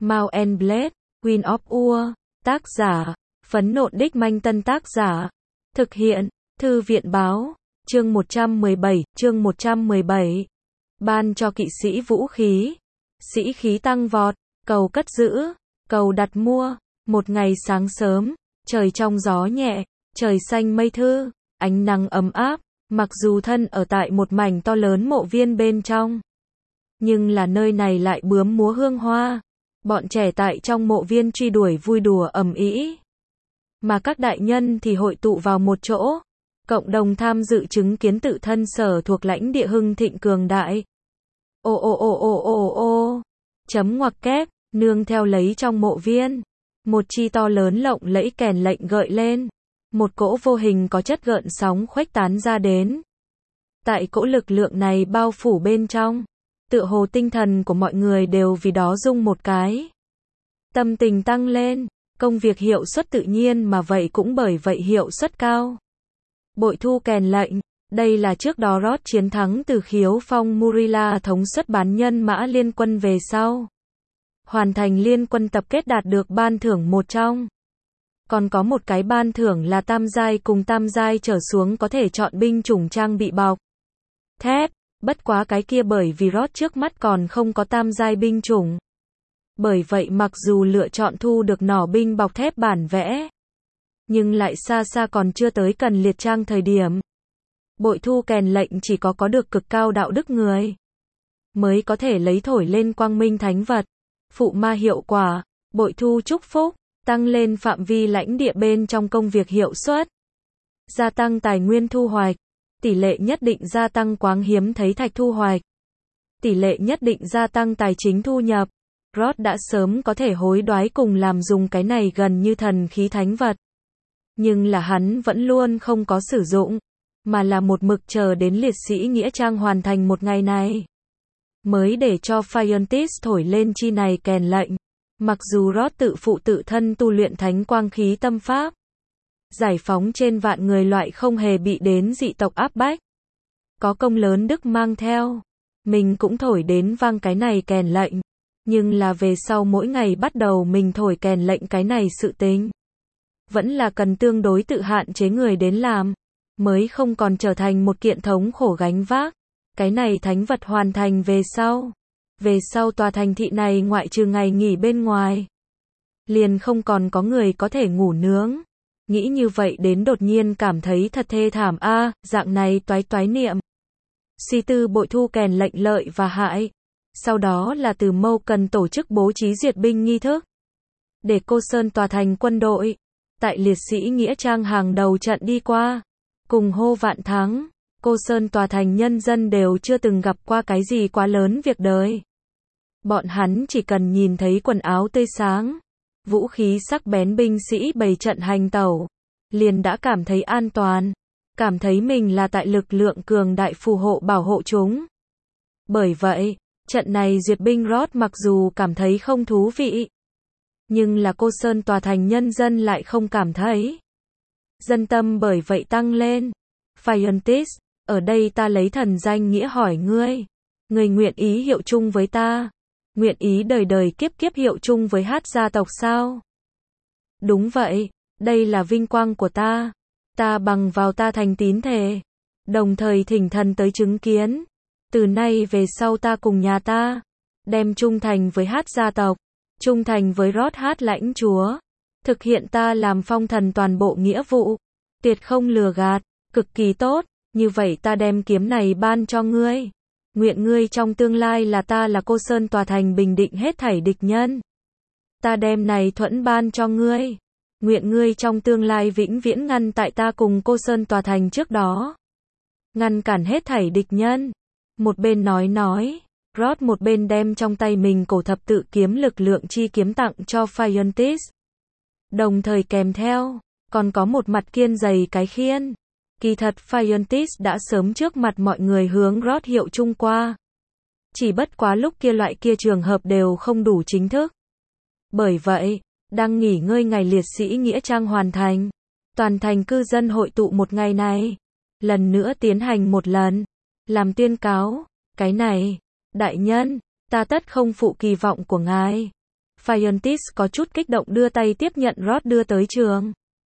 Mount and Blade, Queen of Ur, tác giả, Phấn Nộn Đích Manh Tân tác giả, thực hiện, Thư viện báo, chương 117, ban cho kỵ sĩ vũ khí, sĩ khí tăng vọt, cầu cất giữ, cầu đặt mua, một ngày sáng sớm, trời trong gió nhẹ, trời xanh mây thư, ánh nắng ấm áp, mặc dù thân ở tại một mảnh to lớn mộ viên bên trong, nhưng là nơi này lại bướm múa hương hoa. Bọn trẻ tại trong mộ viên truy đuổi vui đùa ầm ĩ, mà các đại nhân thì hội tụ vào một chỗ, cộng đồng tham dự chứng kiến tự thân sở thuộc lãnh địa hưng thịnh cường đại. Chấm ngoặc kép, nương theo lấy trong mộ viên, một chi to lớn lộng lẫy kèn lệnh gợi lên, một cỗ vô hình có chất gợn sóng khuếch tán ra đến. Tại cỗ lực lượng này bao phủ bên trong, tựa hồ tinh thần của mọi người đều vì đó rung một cái. Tâm tình tăng lên, công việc hiệu suất tự nhiên mà vậy cũng bởi vậy hiệu suất cao. Bội thu kèn lệnh, đây là trước đó Roth chiến thắng từ khiếu phong Murilla thống suất bán nhân mã liên quân về sau. Hoàn thành liên quân tập kết đạt được ban thưởng một trong. Còn có một cái ban thưởng là tam giai cùng tam giai trở xuống có thể chọn binh chủng trang bị bọc thép. Bất quá cái kia bởi vì Roth trước mắt còn không có tam giai binh chủng. Bởi vậy mặc dù lựa chọn thu được nỏ binh bọc thép bản vẽ, nhưng lại xa xa còn chưa tới cần liệt trang thời điểm. Bội thu kèn lệnh chỉ có được cực cao đạo đức người mới có thể lấy thổi lên quang minh thánh vật, phụ ma hiệu quả, bội thu chúc phúc, tăng lên phạm vi lãnh địa bên trong công việc hiệu suất, gia tăng tài nguyên thu hoạch, tỷ lệ nhất định gia tăng quáng hiếm thấy thạch thu hoạch, tỷ lệ nhất định gia tăng tài chính thu nhập. Roth đã sớm có thể hối đoái cùng làm dùng cái này gần như thần khí thánh vật. Nhưng là hắn vẫn luôn không có sử dụng, mà là một mực chờ đến liệt sĩ nghĩa trang hoàn thành một ngày này, mới để cho Fiontis thổi lên chi này kèn lệnh. Mặc dù Roth tự phụ tự thân tu luyện thánh quang khí tâm pháp, giải phóng trên vạn người loại không hề bị đến dị tộc áp bách, có công lớn đức mang theo, mình cũng thổi đến vang cái này kèn lệnh. Nhưng là về sau mỗi ngày bắt đầu mình thổi kèn lệnh cái này sự tình, vẫn là cần tương đối tự hạn chế người đến làm, mới không còn trở thành một kiện thống khổ gánh vác. Cái này thánh vật hoàn thành về sau tòa thành thị này ngoại trừ ngày nghỉ bên ngoài, liền không còn có người có thể ngủ nướng. Nghĩ như vậy đến đột nhiên cảm thấy thật thê thảm a, dạng này toái niệm. Suy tư bội thu kèn lệnh lợi và hại. Sau đó là từ mâu cần tổ chức bố trí diệt binh nghi thức, để Cô Sơn tòa thành quân đội, tại liệt sĩ nghĩa trang hàng đầu trận đi qua, cùng hô vạn thắng. Cô Sơn tòa thành nhân dân đều chưa từng gặp qua cái gì quá lớn việc đời. Bọn hắn chỉ cần nhìn thấy quần áo tươi sáng, vũ khí sắc bén binh sĩ bày trận hành tẩu, liền đã cảm thấy an toàn, cảm thấy mình là tại lực lượng cường đại phù hộ bảo hộ chúng. Bởi vậy, trận này duyệt binh Roth mặc dù cảm thấy không thú vị, nhưng là Cô Sơn tòa thành nhân dân lại không cảm thấy. Dân tâm bởi vậy tăng lên. Fiontis, ở đây ta lấy thần danh nghĩa hỏi ngươi, người nguyện ý hiệu chung với ta, nguyện ý đời đời kiếp kiếp hiệu chung với Hát gia tộc sao? Đúng vậy, đây là vinh quang của ta bằng vào ta thành tín thề, đồng thời thỉnh thần tới chứng kiến. Từ nay về sau ta cùng nhà ta, đem trung thành với Hát gia tộc, trung thành với Roth Hát lãnh chúa, thực hiện ta làm phong thần toàn bộ nghĩa vụ, tuyệt không lừa gạt, cực kỳ tốt, như vậy ta đem kiếm này ban cho ngươi. Nguyện ngươi trong tương lai là ta là Cô Sơn tòa thành bình định hết thảy địch nhân. Ta đem này thuẫn ban cho ngươi. Nguyện ngươi trong tương lai vĩnh viễn ngăn tại ta cùng Cô Sơn tòa thành trước đó, ngăn cản hết thảy địch nhân. Một bên nói, Roth một bên đem trong tay mình cổ thập tự kiếm lực lượng chi kiếm tặng cho Fiontis. Đồng thời kèm theo, còn có một mặt kiên dày cái khiên. Kỳ thật Fiontis đã sớm trước mặt mọi người hướng Roth hiệu chung qua. Chỉ bất quá lúc kia loại kia trường hợp đều không đủ chính thức. Bởi vậy, đang nghỉ ngơi ngày liệt sĩ nghĩa trang hoàn thành, toàn thành cư dân hội tụ một ngày này, lần nữa tiến hành một lần, làm tuyên cáo. Cái này, đại nhân, ta tất không phụ kỳ vọng của ngài. Phiontis có chút kích động đưa tay tiếp nhận Rod đưa tới trường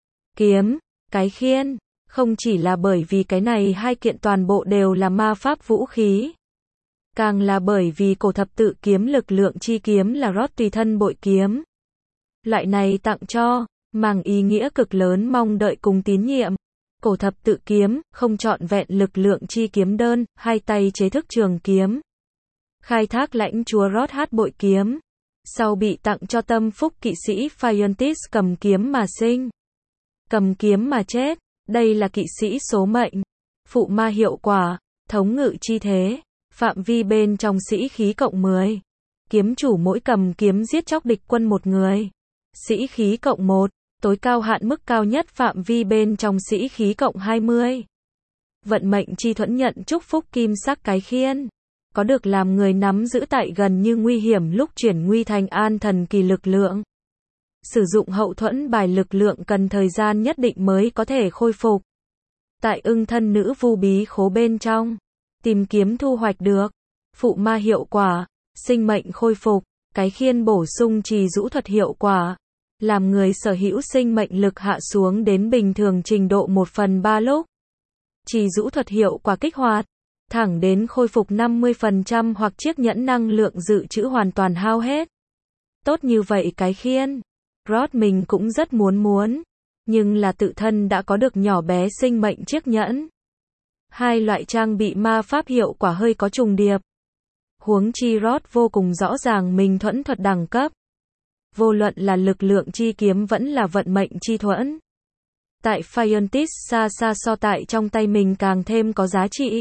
kiếm, cái khiên. Không chỉ là bởi vì cái này hai kiện toàn bộ đều là ma pháp vũ khí. Càng là bởi vì cổ thập tự kiếm lực lượng chi kiếm là Rod tùy thân bội kiếm. Loại này tặng cho, mang ý nghĩa cực lớn mong đợi cùng tín nhiệm. Cổ thập tự kiếm, không trọn vẹn lực lượng chi kiếm đơn, hai tay chế thức trường kiếm. Khai thác lãnh chúa Rod hát bội kiếm. Sau bị tặng cho tâm phúc kỵ sĩ Phiontis cầm kiếm mà sinh. Cầm kiếm mà chết. Đây là kỵ sĩ số mệnh. Phụ ma hiệu quả, thống ngự chi thế. Phạm vi bên trong sĩ khí cộng 10. Kiếm chủ mỗi cầm kiếm giết chóc địch quân một người. Sĩ khí cộng 1. Tối cao hạn mức cao nhất phạm vi bên trong sĩ khí cộng 20. Vận mệnh chi thuẫn nhận chúc phúc kim sắc cái khiên. Có được làm người nắm giữ tại gần như nguy hiểm lúc chuyển nguy thành an thần kỳ lực lượng. Sử dụng hậu thuẫn bài lực lượng cần thời gian nhất định mới có thể khôi phục. Tại ưng thân nữ vu bí khố bên trong. Tìm kiếm thu hoạch được. Phụ ma hiệu quả. Sinh mệnh khôi phục. Cái khiên bổ sung trì rũ thuật hiệu quả. Làm người sở hữu sinh mệnh lực hạ xuống đến bình thường trình độ 1/3 lúc. Trì rũ thuật hiệu quả kích hoạt. Thẳng đến khôi phục 50% hoặc chiếc nhẫn năng lượng dự trữ hoàn toàn hao hết. Tốt như vậy cái khiên. Rod mình cũng rất muốn. Nhưng là tự thân đã có được nhỏ bé sinh mệnh chiếc nhẫn. Hai loại trang bị ma pháp hiệu quả hơi có trùng điệp. Huống chi Rod vô cùng rõ ràng mình thuẫn thuật đẳng cấp. Vô luận là lực lượng chi kiếm vẫn là vận mệnh chi thuẫn. Tại Phiontis xa xa so tại trong tay mình càng thêm có giá trị.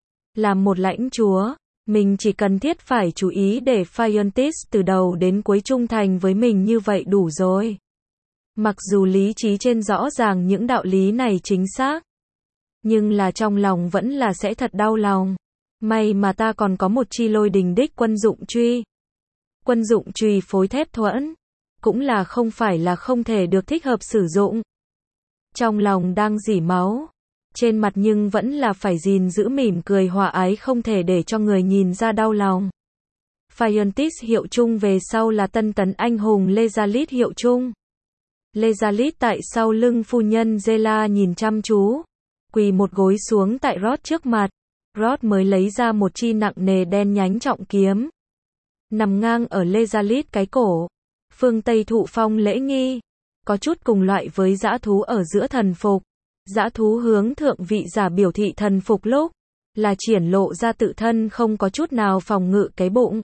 Làm một lãnh chúa, mình chỉ cần thiết phải chú ý để Phiontis từ đầu đến cuối trung thành với mình như vậy đủ rồi. Mặc dù lý trí trên rõ ràng những đạo lý này chính xác. Nhưng là trong lòng vẫn là sẽ thật đau lòng. May mà ta còn có một chi lôi đình đích quân dụng truy. Quân dụng chùy phối thép thuẫn. Cũng là không phải là không thể được thích hợp sử dụng. Trong lòng đang rỉ máu. Trên mặt nhưng vẫn là phải gìn giữ mỉm cười hòa ái không thể để cho người nhìn ra đau lòng. Phiontis hiệu chung về sau là tân tấn anh hùng Lezalit hiệu chung. Lezalit tại sau lưng phu nhân Zela nhìn chăm chú. Quỳ một gối xuống tại Rod trước mặt. Rod mới lấy ra một chi nặng nề đen nhánh trọng kiếm. Nằm ngang ở Lezalit cái cổ. Phương Tây thụ phong lễ nghi. Có chút cùng loại với dã thú ở giữa thần phục. Dã thú hướng thượng vị giả biểu thị thần phục lúc. Là triển lộ ra tự thân không có chút nào phòng ngự cái bụng.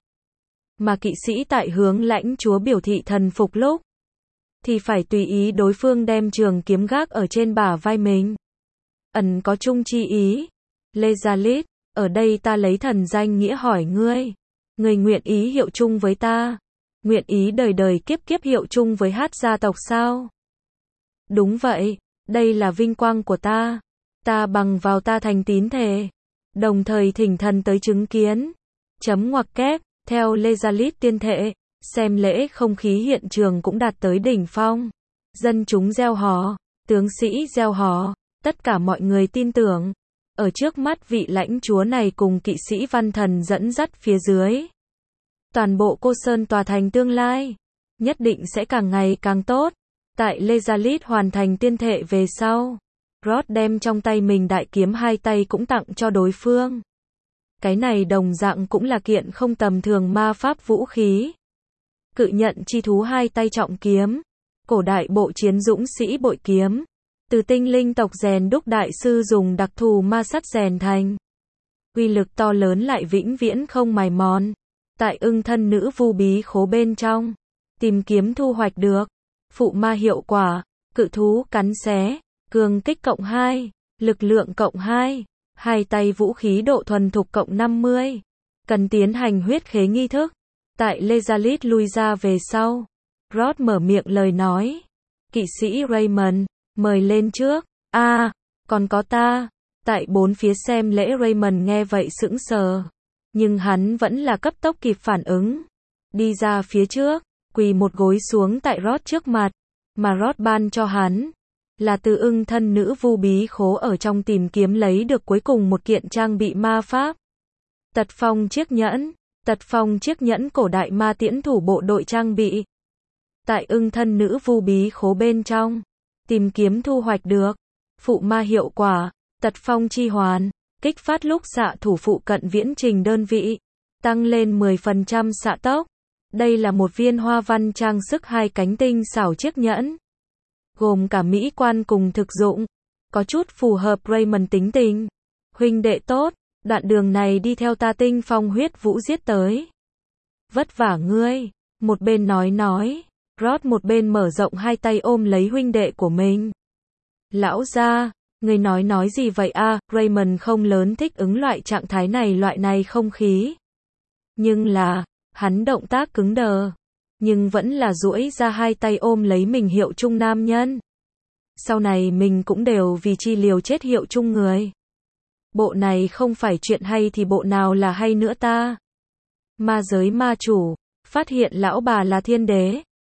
Mà kỵ sĩ tại hướng lãnh chúa biểu thị thần phục lúc. Thì phải tùy ý đối phương đem trường kiếm gác ở trên bả vai mình. Ẩn có chung chi ý. Lezalit, ở đây ta lấy thần danh nghĩa hỏi ngươi. Ngươi nguyện ý hiệu chung với ta. Nguyện ý đời đời kiếp kiếp hiệu chung với Hát gia tộc sao? Đúng vậy, đây là vinh quang của ta. Ta bằng vào ta thành tín thề. Đồng thời thỉnh thần tới chứng kiến. Chấm ngoặc kép, theo Lezalit tiên thệ, xem lễ không khí hiện trường cũng đạt tới đỉnh phong. Dân chúng reo hò, tướng sĩ reo hò, tất cả mọi người tin tưởng. Ở trước mắt vị lãnh chúa này cùng kỵ sĩ văn thần dẫn dắt phía dưới. Toàn bộ Cô Sơn tòa thành tương lai, nhất định sẽ càng ngày càng tốt. Tại Lezalit hoàn thành tiên thệ về sau, Rod đem trong tay mình đại kiếm hai tay cũng tặng cho đối phương. Cái này đồng dạng cũng là kiện không tầm thường ma pháp vũ khí. Cự nhận chi thú hai tay trọng kiếm, cổ đại bộ chiến dũng sĩ bội kiếm, từ tinh linh tộc rèn đúc đại sư dùng đặc thù ma sắt rèn thành. Uy lực to lớn lại vĩnh viễn không mài mòn. Tại ưng thân nữ vu bí khố bên trong, tìm kiếm thu hoạch được. Phụ ma hiệu quả, cự thú cắn xé, cường kích cộng 2, lực lượng cộng 2, hai tay vũ khí độ thuần thục cộng 50. Cần tiến hành huyết khế nghi thức. Tại Lezalit lui ra về sau, Rod mở miệng lời nói. Kỵ sĩ Raymond, mời lên trước. Còn có ta. Tại bốn phía xem lễ Raymond nghe vậy sững sờ. Nhưng hắn vẫn là cấp tốc kịp phản ứng. Đi ra phía trước, quỳ một gối xuống tại Rod trước mặt. Mà Rod ban cho hắn là từ ưng thân nữ vu bí khố ở trong tìm kiếm lấy được cuối cùng một kiện trang bị ma pháp. Tật phong chiếc nhẫn. Tật phong chiếc nhẫn cổ đại ma tiễn thủ bộ đội trang bị. Tại ưng thân nữ vu bí khố bên trong. Tìm kiếm thu hoạch được. Phụ ma hiệu quả. Tật phong chi hoàn. Kích phát lúc xạ thủ phụ cận viễn trình đơn vị. Tăng lên 10% xạ tốc. Đây là một viên hoa văn trang sức hai cánh tinh xảo chiếc nhẫn. Gồm cả mỹ quan cùng thực dụng. Có chút phù hợp Raymond tính tình. Huynh đệ tốt, đoạn đường này đi theo ta tinh phong huyết vũ giết tới. Vất vả ngươi. Một bên nói. Rod một bên mở rộng hai tay ôm lấy huynh đệ của mình. Lão gia, ngươi nói gì vậy a? Raymond không lớn thích ứng loại trạng thái này, loại này không khí. Nhưng là, hắn động tác cứng đờ. Nhưng vẫn là duỗi ra hai tay ôm lấy mình hiệu chung nam nhân. Sau này mình cũng đều vì chi liều chết hiệu chung người. Bộ này không phải chuyện hay thì bộ nào là hay nữa ta? Ma giới ma chủ, phát hiện lão bà là thiên đế.